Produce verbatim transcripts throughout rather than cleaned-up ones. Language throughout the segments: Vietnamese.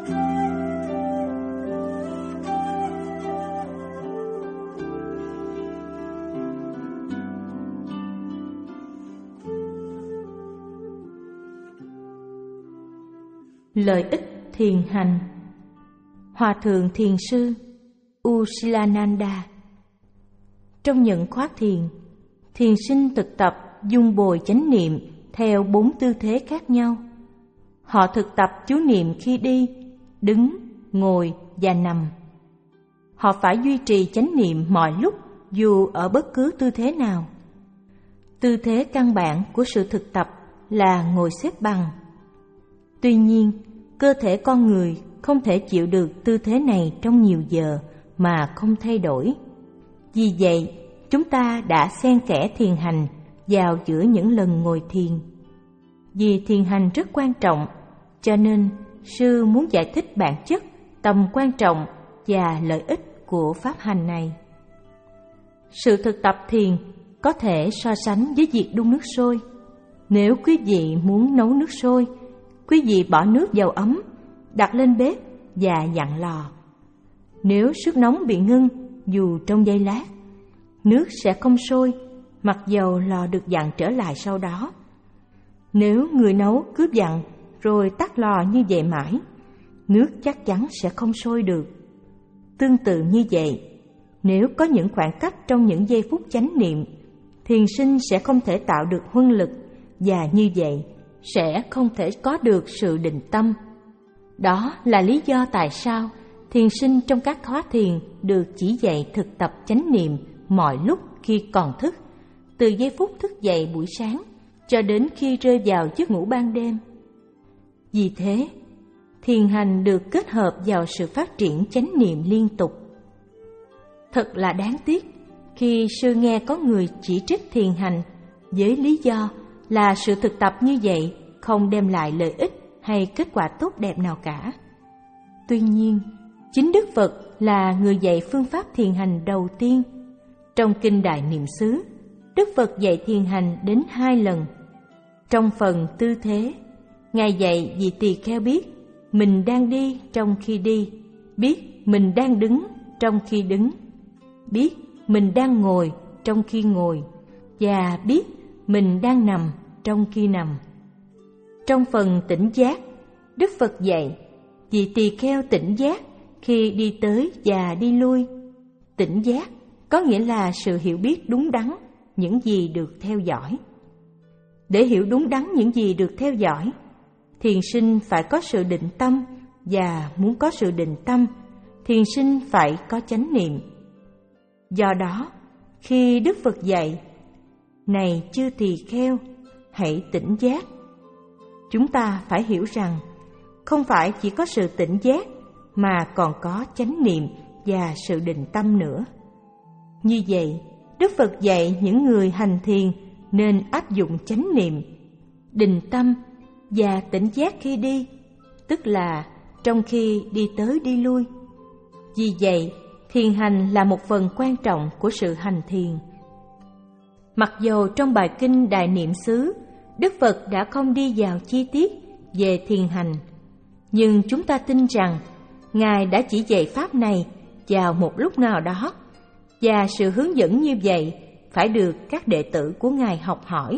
Lợi ích thiền hành. Hòa thượng thiền sư Usilananda. Trong những khóa thiền, thiền sinh thực tập dung bồi chánh niệm theo bốn tư thế khác nhau. Họ thực tập chú niệm khi đi, đứng, ngồi và nằm. Họ phải duy trì chánh niệm mọi lúc dù ở bất cứ tư thế nào. Tư thế căn bản của sự thực tập là ngồi xếp bằng. Tuy nhiên, cơ thể con người không thể chịu được tư thế này trong nhiều giờ mà không thay đổi. Vì vậy, chúng ta đã xen kẽ thiền hành vào giữa những lần ngồi thiền. Vì thiền hành rất quan trọng, cho nên sư muốn giải thích bản chất, tầm quan trọng và lợi ích của pháp hành này. Sự thực tập thiền có thể so sánh với việc đun nước sôi. Nếu quý vị muốn nấu nước sôi, quý vị bỏ nước vào ấm, đặt lên bếp và dặn lò. Nếu sức nóng bị ngưng dù trong giây lát, nước sẽ không sôi, mặc dầu lò được dặn trở lại sau đó. Nếu người nấu cứ dặn rồi tắt lò như vậy mãi, nước chắc chắn sẽ không sôi được. Tương tự như vậy, nếu có những khoảng cách trong những giây phút chánh niệm, thiền sinh sẽ không thể tạo được huân lực, và như vậy sẽ không thể có được sự định tâm. Đó là lý do tại sao thiền sinh trong các khóa thiền được chỉ dạy thực tập chánh niệm mọi lúc khi còn thức, từ giây phút thức dậy buổi sáng cho đến khi rơi vào giấc ngủ ban đêm. Vì thế, thiền hành được kết hợp vào sự phát triển chánh niệm liên tục. Thật là đáng tiếc khi sư nghe có người chỉ trích thiền hành với lý do là sự thực tập như vậy không đem lại lợi ích hay kết quả tốt đẹp nào cả. Tuy nhiên, chính Đức Phật là người dạy phương pháp thiền hành đầu tiên. Trong Kinh Đại Niệm xứ, Đức Phật dạy thiền hành đến hai lần. Trong phần tư thế, Ngài dạy vị tỳ kheo biết mình đang đi trong khi đi, biết mình đang đứng trong khi đứng, biết mình đang ngồi trong khi ngồi, và biết mình đang nằm trong khi nằm. Trong phần tỉnh giác, Đức Phật dạy vị tỳ kheo tỉnh giác khi đi tới và đi lui. Tỉnh giác có nghĩa là sự hiểu biết đúng đắn những gì được theo dõi. Để hiểu đúng đắn những gì được theo dõi, thiền sinh phải có sự định tâm, và muốn có sự định tâm, thiền sinh phải có chánh niệm. Do đó, khi Đức Phật dạy, này chư tỳ kheo, hãy tỉnh giác, chúng ta phải hiểu rằng không phải chỉ có sự tỉnh giác mà còn có chánh niệm và sự định tâm nữa. Như vậy, Đức Phật dạy những người hành thiền nên áp dụng chánh niệm, định tâm và tỉnh giác khi đi, tức là trong khi đi tới đi lui. Vì vậy, thiền hành là một phần quan trọng của sự hành thiền. Mặc dầu trong bài kinh Đại Niệm xứ, Đức Phật đã không đi vào chi tiết về thiền hành, nhưng chúng ta tin rằng Ngài đã chỉ dạy pháp này vào một lúc nào đó, và sự hướng dẫn như vậy phải được các đệ tử của Ngài học hỏi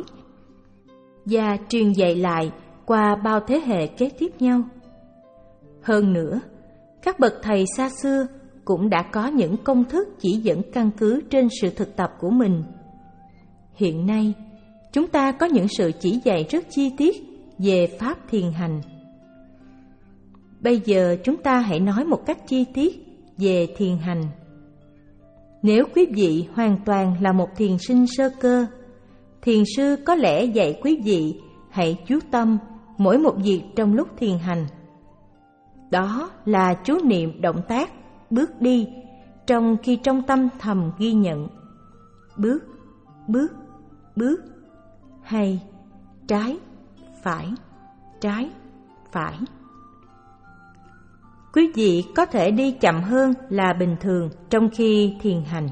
và truyền dạy lại qua bao thế hệ kế tiếp nhau. Hơn nữa, các bậc thầy xa xưa cũng đã có những công thức chỉ dẫn căn cứ trên sự thực tập của mình. Hiện nay, chúng ta có những sự chỉ dạy rất chi tiết về pháp thiền hành. Bây giờ chúng ta hãy nói một cách chi tiết về thiền hành. Nếu quý vị hoàn toàn là một thiền sinh sơ cơ, thiền sư có lẽ dạy quý vị hãy chú tâm mỗi một việc trong lúc thiền hành. Đó là chú niệm động tác, bước đi, trong khi trong tâm thầm ghi nhận. Bước, bước, bước, hay trái, phải, trái, phải. Quý vị có thể đi chậm hơn là bình thường trong khi thiền hành.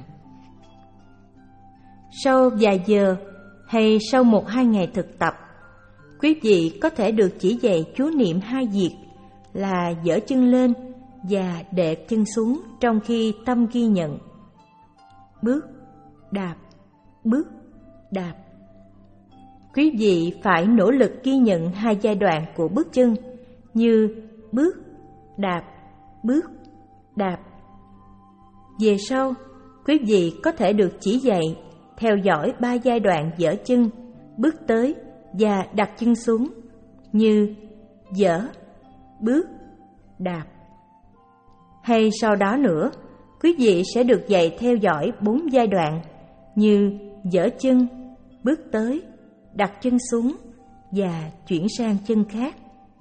Sau vài giờ hay sau một hai ngày thực tập, quý vị có thể được chỉ dạy chú niệm hai việc là giở chân lên và đệm chân xuống trong khi tâm ghi nhận. Bước, đạp, bước, đạp. Quý vị phải nỗ lực ghi nhận hai giai đoạn của bước chân như bước, đạp, bước, đạp. Về sau, quý vị có thể được chỉ dạy theo dõi ba giai đoạn giở chân, bước tới và đặt chân xuống như giở, bước, đạp. Hay sau đó nữa, quý vị sẽ được dạy theo dõi bốn giai đoạn như giở chân, bước tới, đặt chân xuống và chuyển sang chân khác.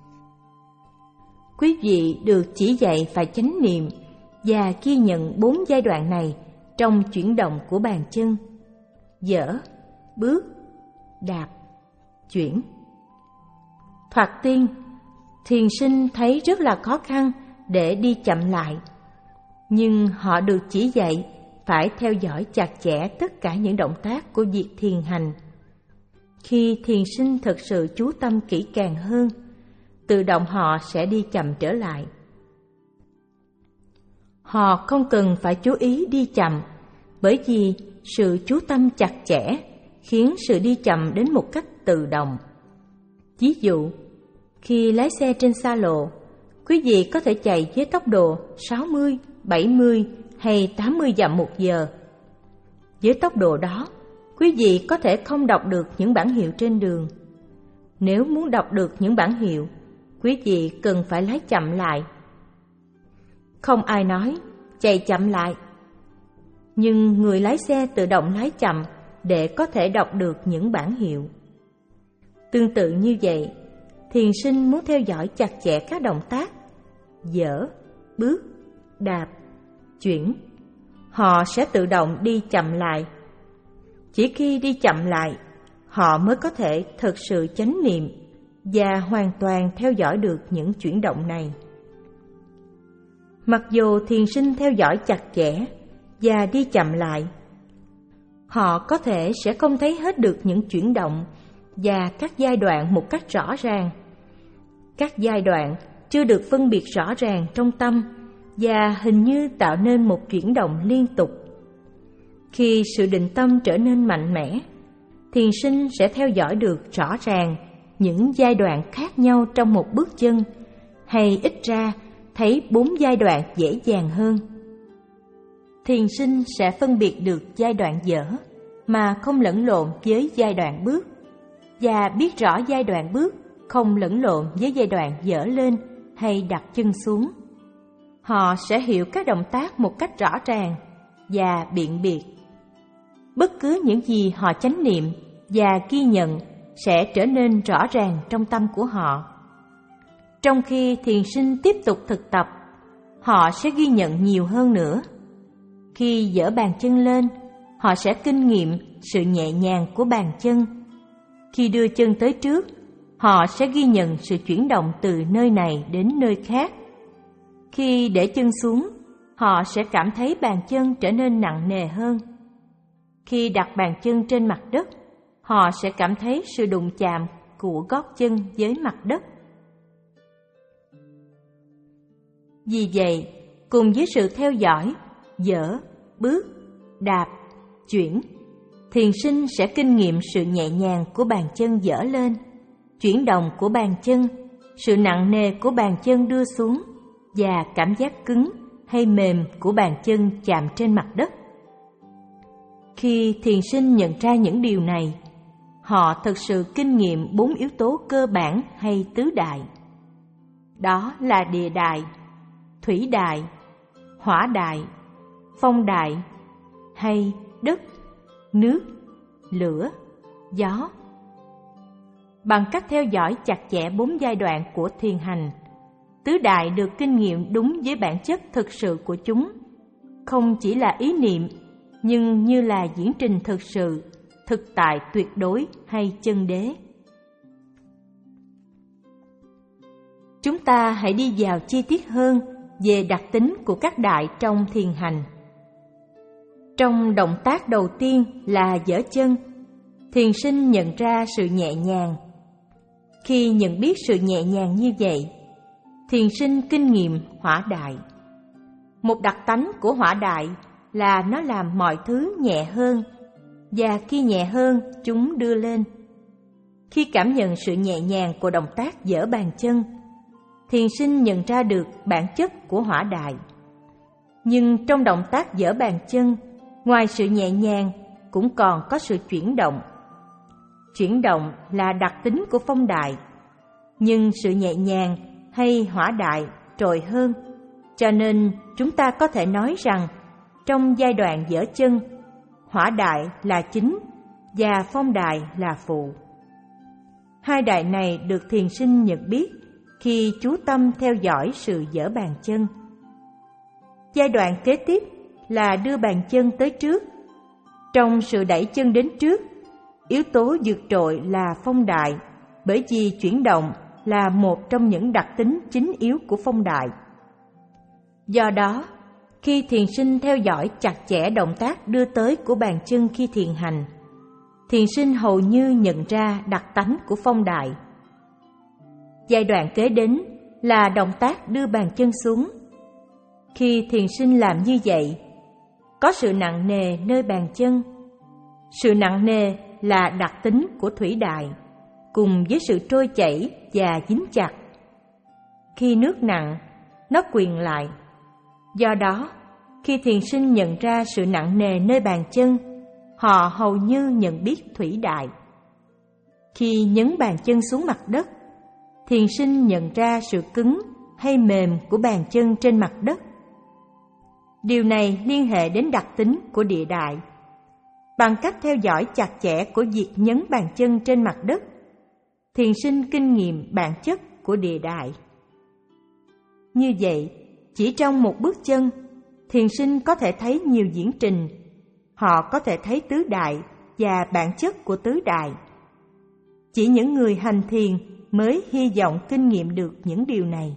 Quý vị được chỉ dạy phải chánh niệm và ghi nhận bốn giai đoạn này trong chuyển động của bàn chân: giở, bước, đạp, chuyển. Thoạt tiên, thiền sinh thấy rất là khó khăn để đi chậm lại, nhưng họ được chỉ dạy phải theo dõi chặt chẽ tất cả những động tác của việc thiền hành. Khi thiền sinh thực sự chú tâm kỹ càng hơn, tự động họ sẽ đi chậm trở lại. Họ không cần phải chú ý đi chậm, bởi vì sự chú tâm chặt chẽ khiến sự đi chậm đến một cách tự động. Ví dụ, khi lái xe trên xa lộ, quý vị có thể chạy với tốc độ sáu mươi, bảy mươi hay tám mươi dặm một giờ. Với tốc độ đó, quý vị có thể không đọc được những bảng hiệu trên đường. Nếu muốn đọc được những bảng hiệu, quý vị cần phải lái chậm lại. Không ai nói chạy chậm lại, nhưng người lái xe tự động lái chậm để có thể đọc được những bảng hiệu. Tương tự như vậy, thiền sinh muốn theo dõi chặt chẽ các động tác giở, bước, đạp, chuyển, họ sẽ tự động đi chậm lại. Chỉ khi đi chậm lại, họ mới có thể thực sự chánh niệm và hoàn toàn theo dõi được những chuyển động này. Mặc dù thiền sinh theo dõi chặt chẽ và đi chậm lại, họ có thể sẽ không thấy hết được những chuyển động và các giai đoạn một cách rõ ràng. Các giai đoạn chưa được phân biệt rõ ràng trong tâm và hình như tạo nên một chuyển động liên tục. Khi sự định tâm trở nên mạnh mẽ, thiền sinh sẽ theo dõi được rõ ràng những giai đoạn khác nhau trong một bước chân, hay ít ra thấy bốn giai đoạn dễ dàng hơn. Thiền sinh sẽ phân biệt được giai đoạn dở mà không lẫn lộn với giai đoạn bước, và biết rõ giai đoạn bước không lẫn lộn với giai đoạn dở lên hay đặt chân xuống. Họ sẽ hiểu các động tác một cách rõ ràng và biện biệt. Bất cứ những gì họ chánh niệm và ghi nhận sẽ trở nên rõ ràng trong tâm của họ. Trong khi thiền sinh tiếp tục thực tập, họ sẽ ghi nhận nhiều hơn nữa. Khi giở bàn chân lên, họ sẽ kinh nghiệm sự nhẹ nhàng của bàn chân. Khi đưa chân tới trước, họ sẽ ghi nhận sự chuyển động từ nơi này đến nơi khác. Khi để chân xuống, họ sẽ cảm thấy bàn chân trở nên nặng nề hơn. Khi đặt bàn chân trên mặt đất, họ sẽ cảm thấy sự đụng chạm của gót chân với mặt đất. Vì vậy, cùng với sự theo dõi, dở, bước, đạp, chuyển, thiền sinh sẽ kinh nghiệm sự nhẹ nhàng của bàn chân dở lên, chuyển động của bàn chân, sự nặng nề của bàn chân đưa xuống và cảm giác cứng hay mềm của bàn chân chạm trên mặt đất. Khi thiền sinh nhận ra những điều này, họ thực sự kinh nghiệm bốn yếu tố cơ bản hay tứ đại. Đó là địa đại, thủy đại, hỏa đại, phong đại hay đất, nước, lửa, gió. Bằng cách theo dõi chặt chẽ bốn giai đoạn của thiền hành, tứ đại được kinh nghiệm đúng với bản chất thực sự của chúng, không chỉ là ý niệm, nhưng như là diễn trình thực sự, thực tại tuyệt đối hay chân đế. Chúng ta hãy đi vào chi tiết hơn về đặc tính của các đại trong thiền hành. Trong động tác đầu tiên là giở chân, thiền sinh nhận ra sự nhẹ nhàng. Khi nhận biết sự nhẹ nhàng như vậy, thiền sinh kinh nghiệm hỏa đại. Một đặc tánh của hỏa đại là nó làm mọi thứ nhẹ hơn, và khi nhẹ hơn, chúng đưa lên. Khi cảm nhận sự nhẹ nhàng của động tác giở bàn chân, thiền sinh nhận ra được bản chất của hỏa đại. Nhưng trong động tác giở bàn chân, ngoài sự nhẹ nhàng, cũng còn có sự chuyển động. Chuyển động là đặc tính của phong đại, nhưng sự nhẹ nhàng hay hỏa đại trội hơn, cho nên chúng ta có thể nói rằng trong giai đoạn giở chân, hỏa đại là chính và phong đại là phụ. Hai đại này được thiền sinh nhận biết khi chú tâm theo dõi sự giở bàn chân. Giai đoạn kế tiếp là đưa bàn chân tới trước. Trong sự đẩy chân đến trước, yếu tố vượt trội là phong đại, bởi vì chuyển động là một trong những đặc tính chính yếu của phong đại. Do đó, khi thiền sinh theo dõi chặt chẽ động tác đưa tới của bàn chân khi thiền hành, thiền sinh hầu như nhận ra đặc tánh của phong đại. Giai đoạn kế đến là động tác đưa bàn chân xuống. Khi thiền sinh làm như vậy, có sự nặng nề nơi bàn chân. Sự nặng nề là đặc tính của thủy đại, cùng với sự trôi chảy và dính chặt. Khi nước nặng, nó quuyền lại. Do đó, khi thiền sinh nhận ra sự nặng nề nơi bàn chân, họ hầu như nhận biết thủy đại. Khi nhấn bàn chân xuống mặt đất, thiền sinh nhận ra sự cứng hay mềm của bàn chân trên mặt đất. Điều này liên hệ đến đặc tính của địa đại. Bằng cách theo dõi chặt chẽ của việc nhấn bàn chân trên mặt đất, thiền sinh kinh nghiệm bản chất của địa đại. Như vậy, chỉ trong một bước chân, thiền sinh có thể thấy nhiều diễn trình. Họ có thể thấy tứ đại và bản chất của tứ đại. Chỉ những người hành thiền mới hy vọng kinh nghiệm được những điều này.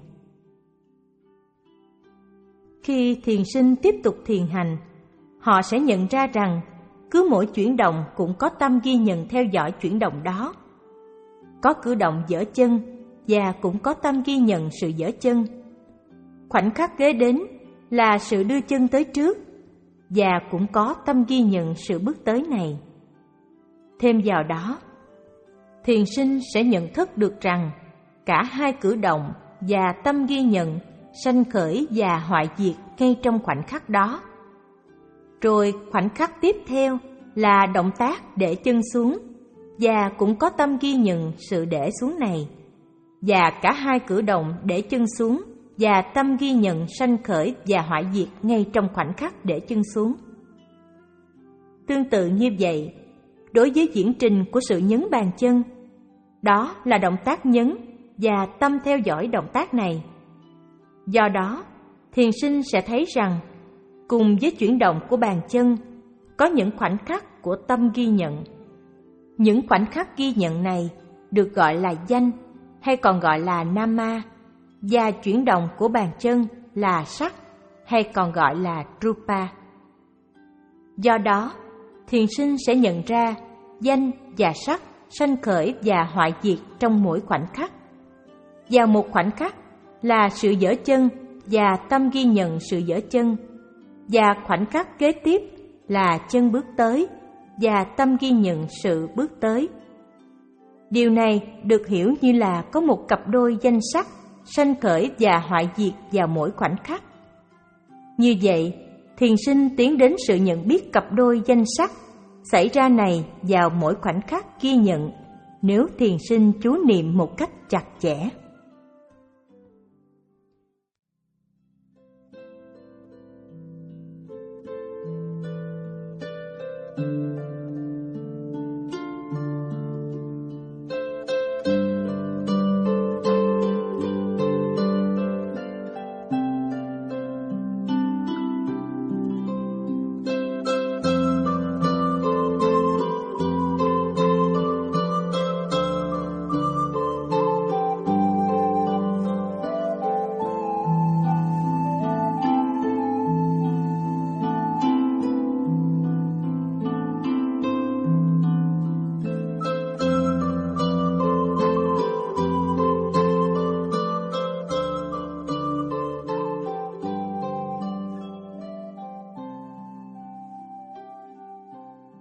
Khi thiền sinh tiếp tục thiền hành, họ sẽ nhận ra rằng cứ mỗi chuyển động cũng có tâm ghi nhận theo dõi chuyển động đó. Có cử động giở chân và cũng có tâm ghi nhận sự giở chân. Khoảnh khắc kế đến là sự đưa chân tới trước và cũng có tâm ghi nhận sự bước tới này. Thêm vào đó, thiền sinh sẽ nhận thức được rằng cả hai cử động và tâm ghi nhận sanh khởi và hoại diệt ngay trong khoảnh khắc đó. Rồi khoảnh khắc tiếp theo là động tác để chân xuống và cũng có tâm ghi nhận sự để xuống này. Và cả hai cử động để chân xuống và tâm ghi nhận sanh khởi và hoại diệt ngay trong khoảnh khắc để chân xuống. Tương tự như vậy, đối với diễn trình của sự nhấn bàn chân, đó là động tác nhấn và tâm theo dõi động tác này. Do đó, thiền sinh sẽ thấy rằng cùng với chuyển động của bàn chân, có những khoảnh khắc của tâm ghi nhận. Những khoảnh khắc ghi nhận này được gọi là danh hay còn gọi là nama, và chuyển động của bàn chân là sắc hay còn gọi là rupa. Do đó, thiền sinh sẽ nhận ra danh và sắc sanh khởi và hoại diệt trong mỗi khoảnh khắc. Vào một khoảnh khắc là sự giở chân và tâm ghi nhận sự giở chân, và khoảnh khắc kế tiếp là chân bước tới và tâm ghi nhận sự bước tới. Điều này được hiểu như là có một cặp đôi danh sắc sanh khởi và hoại diệt vào mỗi khoảnh khắc. Như vậy, thiền sinh tiến đến sự nhận biết cặp đôi danh sắc xảy ra này vào mỗi khoảnh khắc ghi nhận, nếu thiền sinh chú niệm một cách chặt chẽ.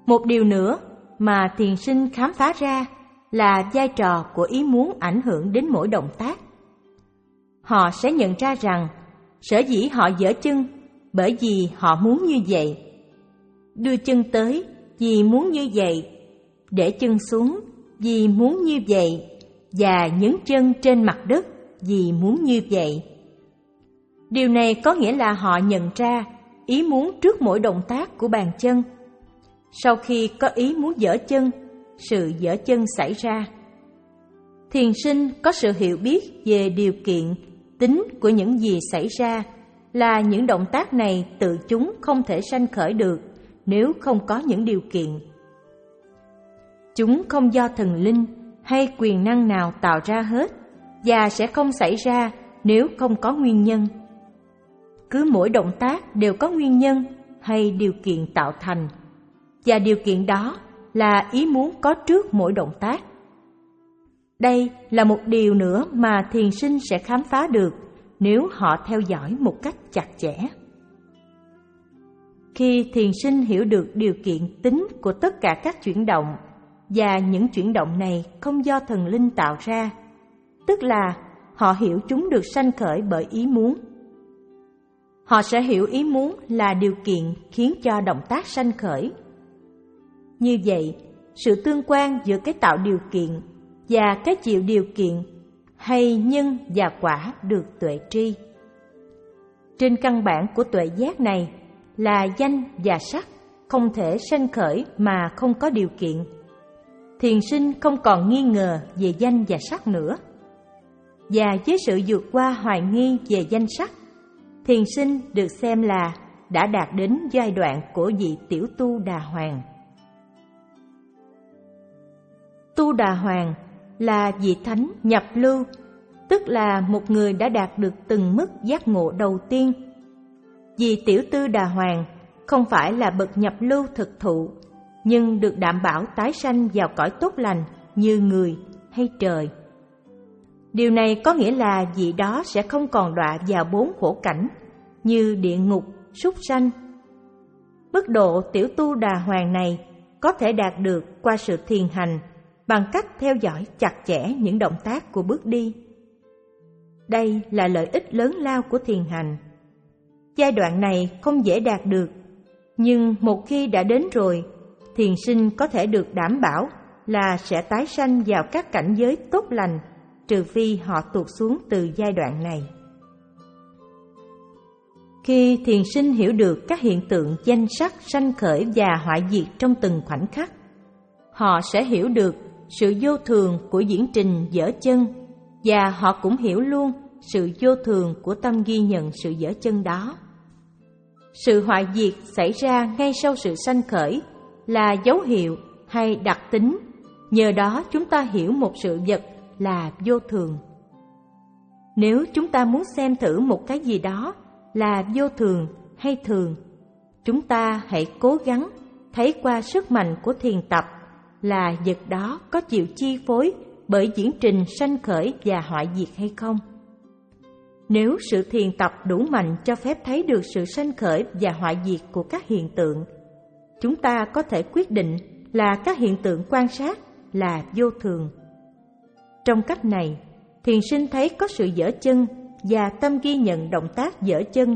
Một điều nữa mà thiền sinh khám phá ra là vai trò của ý muốn ảnh hưởng đến mỗi động tác. Họ sẽ nhận ra rằng sở dĩ họ giở chân bởi vì họ muốn như vậy, đưa chân tới vì muốn như vậy, để chân xuống vì muốn như vậy, và nhấn chân trên mặt đất vì muốn như vậy. Điều này có nghĩa là họ nhận ra ý muốn trước mỗi động tác của bàn chân. Sau khi có ý muốn giở chân, sự giở chân xảy ra. Thiền sinh có sự hiểu biết về điều kiện, tính của những gì xảy ra, là những động tác này tự chúng không thể sanh khởi được nếu không có những điều kiện. Chúng không do thần linh hay quyền năng nào tạo ra hết, và sẽ không xảy ra nếu không có nguyên nhân. Cứ mỗi động tác đều có nguyên nhân hay điều kiện tạo thành, và điều kiện đó là ý muốn có trước mỗi động tác. Đây là một điều nữa mà thiền sinh sẽ khám phá được nếu họ theo dõi một cách chặt chẽ. Khi thiền sinh hiểu được điều kiện tính của tất cả các chuyển động, và những chuyển động này không do thần linh tạo ra, tức là họ hiểu chúng được sanh khởi bởi ý muốn. Họ sẽ hiểu ý muốn là điều kiện khiến cho động tác sanh khởi. Như vậy, sự tương quan giữa cái tạo điều kiện và cái chịu điều kiện, hay nhân và quả, được tuệ tri. Trên căn bản của tuệ giác này là danh và sắc không thể sanh khởi mà không có điều kiện. Thiền sinh không còn nghi ngờ về danh và sắc nữa. Và với sự vượt qua hoài nghi về danh sắc, thiền sinh được xem là đã đạt đến giai đoạn của vị tiểu tu đà hoàng. Tu đà hoàng là vị thánh nhập lưu, tức là một người đã đạt được từng mức giác ngộ đầu tiên. Vị tiểu tư đà hoàng không phải là bậc nhập lưu thực thụ, nhưng được đảm bảo tái sanh vào cõi tốt lành như người hay trời. Điều này có nghĩa là vị đó sẽ không còn đọa vào bốn khổ cảnh như địa ngục, súc sanh. Mức độ tiểu tu đà hoàng này có thể đạt được qua sự thiền hành bằng cách theo dõi chặt chẽ những động tác của bước đi. Đây là lợi ích lớn lao của thiền hành. Giai đoạn này không dễ đạt được, nhưng một khi đã đến rồi, thiền sinh có thể được đảm bảo là sẽ tái sanh vào các cảnh giới tốt lành, trừ phi họ tụt xuống từ giai đoạn này. Khi thiền sinh hiểu được các hiện tượng danh sắc sanh khởi và hoại diệt trong từng khoảnh khắc, họ sẽ hiểu được sự vô thường của diễn trình giở chân, và họ cũng hiểu luôn sự vô thường của tâm ghi nhận sự giở chân đó. Sự hoại diệt xảy ra ngay sau sự sanh khởi là dấu hiệu hay đặc tính, nhờ đó chúng ta hiểu một sự vật là vô thường. Nếu chúng ta muốn xem thử một cái gì đó là vô thường hay thường, chúng ta hãy cố gắng thấy qua sức mạnh của thiền tập là vật đó có chịu chi phối bởi diễn trình sanh khởi và hoại diệt hay không. Nếu sự thiền tập đủ mạnh cho phép thấy được sự sanh khởi và hoại diệt của các hiện tượng, chúng ta có thể quyết định là các hiện tượng quan sát là vô thường. Trong cách này, thiền sinh thấy có sự giở chân và tâm ghi nhận động tác giở chân.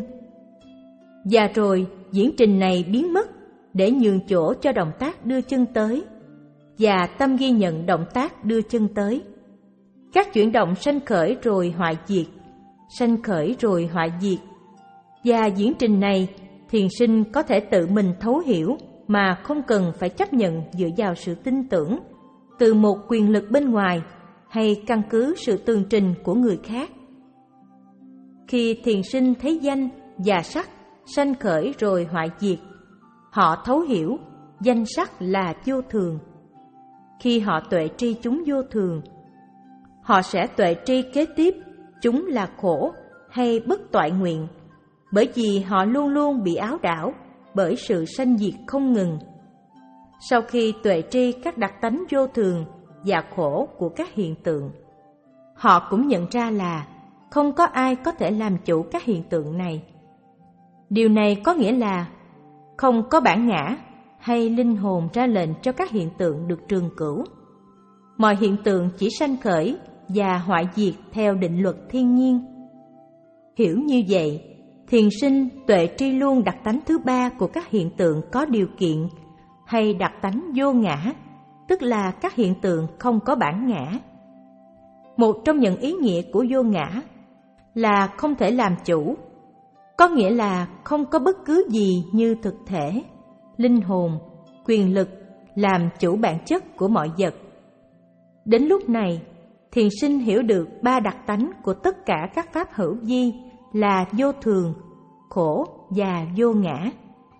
Và rồi diễn trình này biến mất để nhường chỗ cho động tác đưa chân tới, và tâm ghi nhận động tác đưa chân tới. Các chuyển động sanh khởi rồi hoại diệt, sanh khởi rồi hoại diệt. Và diễn trình này, thiền sinh có thể tự mình thấu hiểu mà không cần phải chấp nhận dựa vào sự tin tưởng từ một quyền lực bên ngoài hay căn cứ sự tường trình của người khác. Khi thiền sinh thấy danh và sắc sanh khởi rồi hoại diệt, họ thấu hiểu danh sắc là vô thường. Khi họ tuệ tri chúng vô thường, họ sẽ tuệ tri kế tiếp chúng là khổ hay bất toại nguyện, bởi vì họ luôn luôn bị áo đảo bởi sự sanh diệt không ngừng. Sau khi tuệ tri các đặc tánh vô thường và khổ của các hiện tượng, họ cũng nhận ra là không có ai có thể làm chủ các hiện tượng này. Điều này có nghĩa là không có bản ngã hay linh hồn ra lệnh cho các hiện tượng được trường cửu. Mọi hiện tượng chỉ sanh khởi và hoại diệt theo định luật thiên nhiên. Hiểu như vậy, thiền sinh tuệ tri luôn đặc tánh thứ ba của các hiện tượng có điều kiện, hay đặc tánh vô ngã, tức là các hiện tượng không có bản ngã. Một trong những ý nghĩa của vô ngã là không thể làm chủ, có nghĩa là không có bất cứ gì như thực thể, linh hồn, quyền lực làm chủ bản chất của mọi vật. Đến lúc này, thiền sinh hiểu được ba đặc tánh của tất cả các pháp hữu vi là vô thường, khổ và vô ngã.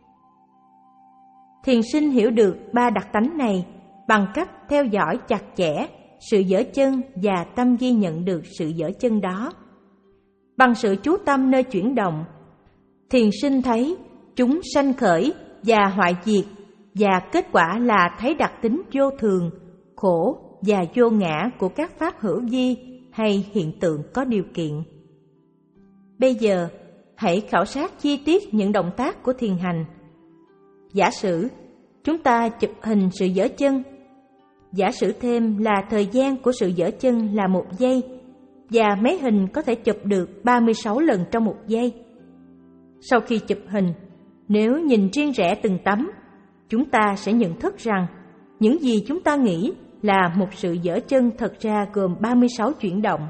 Thiền sinh hiểu được ba đặc tánh này bằng cách theo dõi chặt chẽ sự dở chân và tâm ghi nhận được sự dở chân đó. Bằng sự chú tâm nơi chuyển động, thiền sinh thấy chúng sanh khởi và hoại diệt, và kết quả là thấy đặc tính vô thường, khổ và vô ngã của các pháp hữu vi hay hiện tượng có điều kiện. Bây giờ, hãy khảo sát chi tiết những động tác của thiền hành. Giả sử chúng ta chụp hình sự dở chân. Giả sử thêm là thời gian của sự dở chân là một giây, và máy hình có thể chụp được ba mươi sáu lần trong một giây. Sau khi chụp hình, nếu nhìn riêng rẽ từng tấm, chúng ta sẽ nhận thức rằng những gì chúng ta nghĩ là một sự dở chân thật ra gồm ba mươi sáu chuyển động.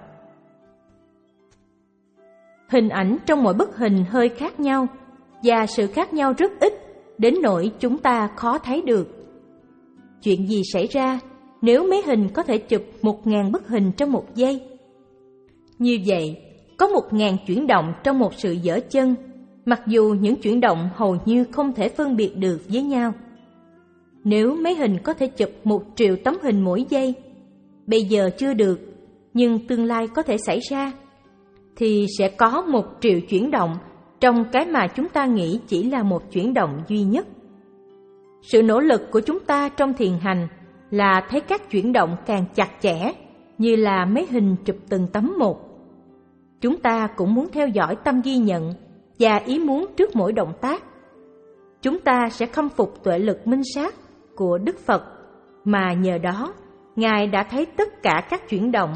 Hình ảnh trong mỗi bức hình hơi khác nhau, và sự khác nhau rất ít, đến nỗi chúng ta khó thấy được. Chuyện gì xảy ra nếu máy hình có thể chụp một ngàn bức hình trong một giây? Như vậy, có một ngàn chuyển động trong một sự dở chân, mặc dù những chuyển động hầu như không thể phân biệt được với nhau. Nếu máy hình có thể chụp một triệu tấm hình mỗi giây, bây giờ chưa được, nhưng tương lai có thể xảy ra, thì sẽ có một triệu chuyển động trong cái mà chúng ta nghĩ chỉ là một chuyển động duy nhất. Sự nỗ lực của chúng ta trong thiền hành là thấy các chuyển động càng chặt chẽ, như là máy hình chụp từng tấm một. Chúng ta cũng muốn theo dõi tâm ghi nhận và ý muốn trước mỗi động tác. Chúng ta sẽ khâm phục tuệ lực minh sát của Đức Phật, mà nhờ đó Ngài đã thấy tất cả các chuyển động.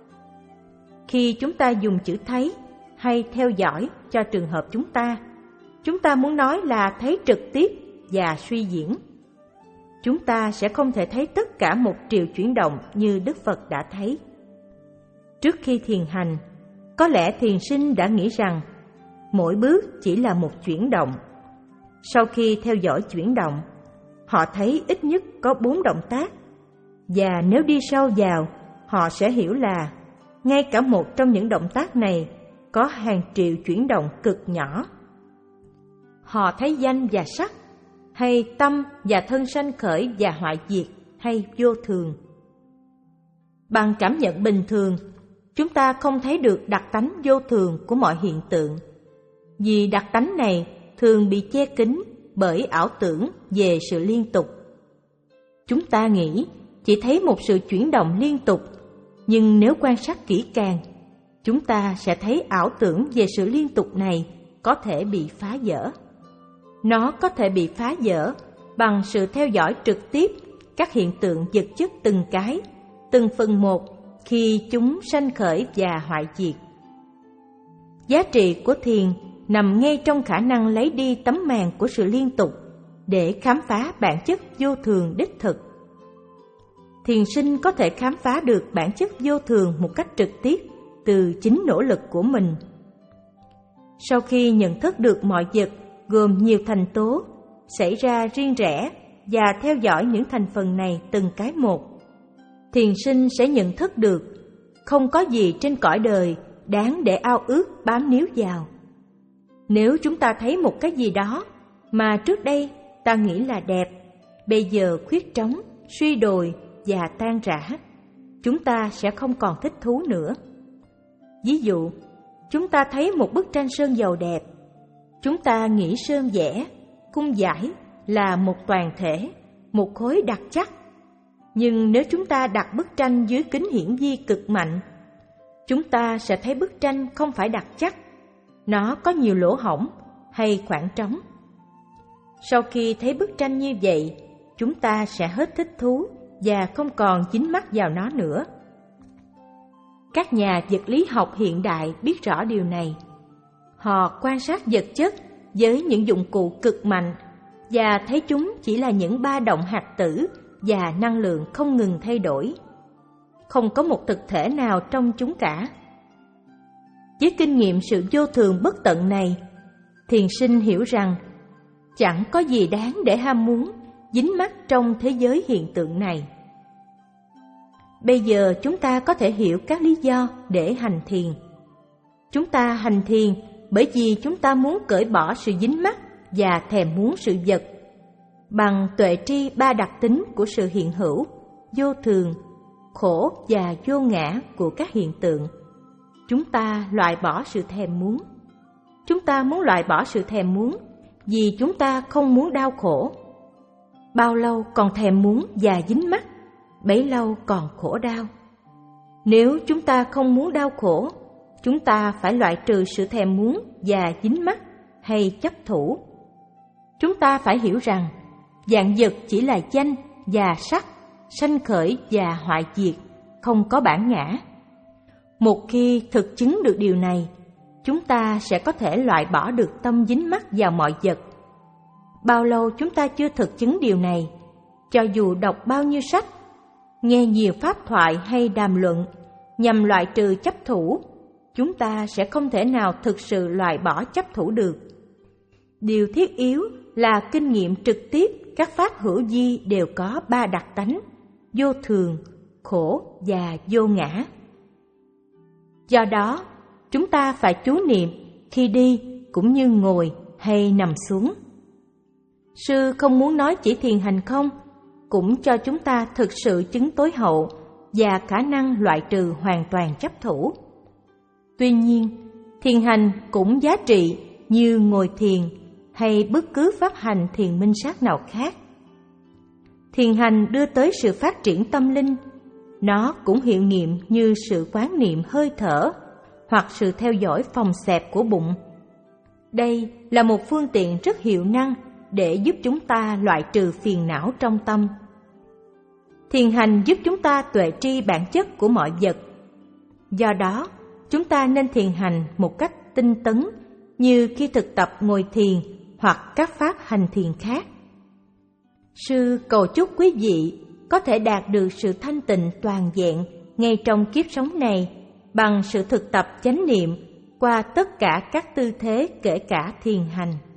Khi chúng ta dùng chữ thấy hay theo dõi cho trường hợp chúng ta, chúng ta muốn nói là thấy trực tiếp và suy diễn. Chúng ta sẽ không thể thấy tất cả một triệu chuyển động như Đức Phật đã thấy. Trước khi thiền hành, có lẽ thiền sinh đã nghĩ rằng mỗi bước chỉ là một chuyển động. Sau khi theo dõi chuyển động, họ thấy ít nhất có bốn động tác, và nếu đi sâu vào, họ sẽ hiểu là ngay cả một trong những động tác này có hàng triệu chuyển động cực nhỏ. Họ thấy danh và sắc, hay tâm và thân sanh khởi và hoại diệt, hay vô thường. Bằng cảm nhận bình thường, chúng ta không thấy được đặc tánh vô thường của mọi hiện tượng, vì đặc tánh này thường bị che kín bởi ảo tưởng về sự liên tục. Chúng ta nghĩ chỉ thấy một sự chuyển động liên tục, nhưng nếu quan sát kỹ càng, chúng ta sẽ thấy ảo tưởng về sự liên tục này có thể bị phá vỡ. Nó có thể bị phá vỡ bằng sự theo dõi trực tiếp các hiện tượng vật chất từng cái, từng phần một khi chúng sanh khởi và hoại diệt. Giá trị của thiền nằm ngay trong khả năng lấy đi tấm màn của sự liên tục để khám phá bản chất vô thường đích thực. Thiền sinh có thể khám phá được bản chất vô thường một cách trực tiếp từ chính nỗ lực của mình. Sau khi nhận thức được mọi vật gồm nhiều thành tố xảy ra riêng rẽ và theo dõi những thành phần này từng cái một, thiền sinh sẽ nhận thức được không có gì trên cõi đời đáng để ao ước bám níu vào. Nếu chúng ta thấy một cái gì đó mà trước đây ta nghĩ là đẹp, bây giờ khuyết trống, suy đồi và tan rã, chúng ta sẽ không còn thích thú nữa. Ví dụ, chúng ta thấy một bức tranh sơn dầu đẹp, chúng ta nghĩ sơn vẽ, cung vải là một toàn thể, một khối đặc chắc. Nhưng nếu chúng ta đặt bức tranh dưới kính hiển vi cực mạnh, chúng ta sẽ thấy bức tranh không phải đặc chắc, nó có nhiều lỗ hổng hay khoảng trống. Sau khi thấy bức tranh như vậy, chúng ta sẽ hết thích thú và không còn dính mắc vào nó nữa. Các nhà vật lý học hiện đại biết rõ điều này. Họ quan sát vật chất với những dụng cụ cực mạnh và thấy chúng chỉ là những ba động hạt tử và năng lượng không ngừng thay đổi. Không có một thực thể nào trong chúng cả. Với kinh nghiệm sự vô thường bất tận này, thiền sinh hiểu rằng chẳng có gì đáng để ham muốn, dính mắc trong thế giới hiện tượng này. Bây giờ chúng ta có thể hiểu các lý do để hành thiền. Chúng ta hành thiền bởi vì chúng ta muốn cởi bỏ sự dính mắc và thèm muốn sự vật. Bằng tuệ tri ba đặc tính của sự hiện hữu, vô thường, khổ và vô ngã của các hiện tượng, chúng ta loại bỏ sự thèm muốn. Chúng ta muốn loại bỏ sự thèm muốn vì chúng ta không muốn đau khổ. Bao lâu còn thèm muốn và dính mắc, bấy lâu còn khổ đau. Nếu chúng ta không muốn đau khổ, chúng ta phải loại trừ sự thèm muốn và dính mắc hay chấp thủ. Chúng ta phải hiểu rằng vạn vật chỉ là danh và sắc, sanh khởi và hoại diệt, không có bản ngã. Một khi thực chứng được điều này, chúng ta sẽ có thể loại bỏ được tâm dính mắc vào mọi vật. Bao lâu chúng ta chưa thực chứng điều này, cho dù đọc bao nhiêu sách, nghe nhiều pháp thoại hay đàm luận nhằm loại trừ chấp thủ, chúng ta sẽ không thể nào thực sự loại bỏ chấp thủ được. Điều thiết yếu là kinh nghiệm trực tiếp các pháp hữu vi đều có ba đặc tánh: vô thường, khổ và vô ngã. Do đó, chúng ta phải chú niệm khi đi cũng như ngồi hay nằm xuống. Sư không muốn nói chỉ thiền hành không, cũng cho chúng ta thực sự chứng tối hậu và khả năng loại trừ hoàn toàn chấp thủ. Tuy nhiên, thiền hành cũng giá trị như ngồi thiền hay bất cứ pháp hành thiền minh sát nào khác. Thiền hành đưa tới sự phát triển tâm linh. Nó cũng hiệu nghiệm như sự quán niệm hơi thở hoặc sự theo dõi phòng xẹp của bụng. Đây là một phương tiện rất hiệu năng để giúp chúng ta loại trừ phiền não trong tâm. Thiền hành giúp chúng ta tuệ tri bản chất của mọi vật. Do đó, chúng ta nên thiền hành một cách tinh tấn như khi thực tập ngồi thiền hoặc các pháp hành thiền khác. Sư cầu chúc quý vị có thể đạt được sự thanh tịnh toàn vẹn ngay trong kiếp sống này bằng sự thực tập chánh niệm qua tất cả các tư thế kể cả thiền hành.